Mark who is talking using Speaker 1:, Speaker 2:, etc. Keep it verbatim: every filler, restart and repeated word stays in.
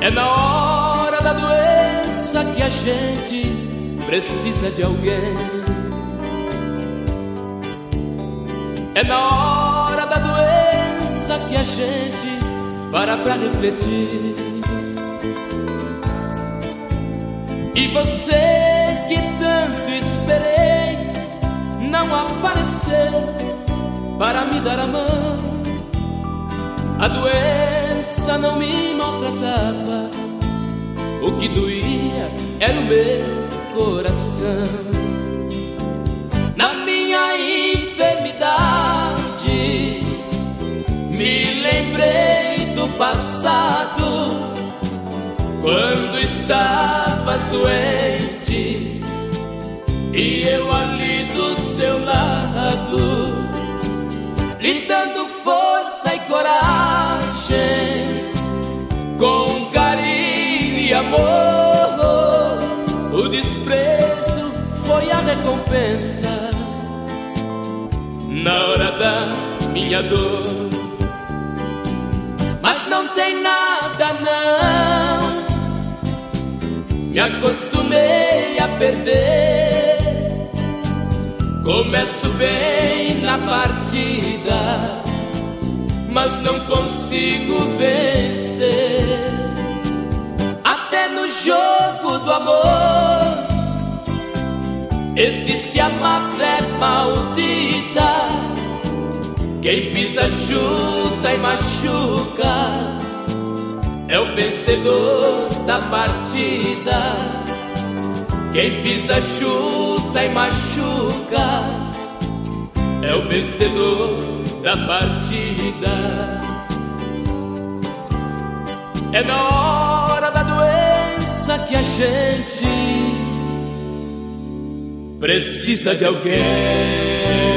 Speaker 1: É na hora da doença que a gente precisa de alguém. É na hora da doença que a gente para pra refletir. E você que tanto esperei não apareceu para me dar a mão. A doença não me maltratava, o que doía era o meu coração. Na minha enfermidade me lembrei do passado, quando estavas doente e eu ali do seu lado, lhe dando força e coragem, com carinho e amor. O desprezo foi a recompensa na hora da minha dor. Mas não tem nada não, me acostumei a perder. Começo bem na partida, mas não consigo vencer. Até no jogo do amor existe a má fé maldita. Quem pisa, chuta e machuca é o vencedor da partida. Quem pisa, chuta e machuca é o vencedor da partida. É na hora da doença que a gente precisa de alguém.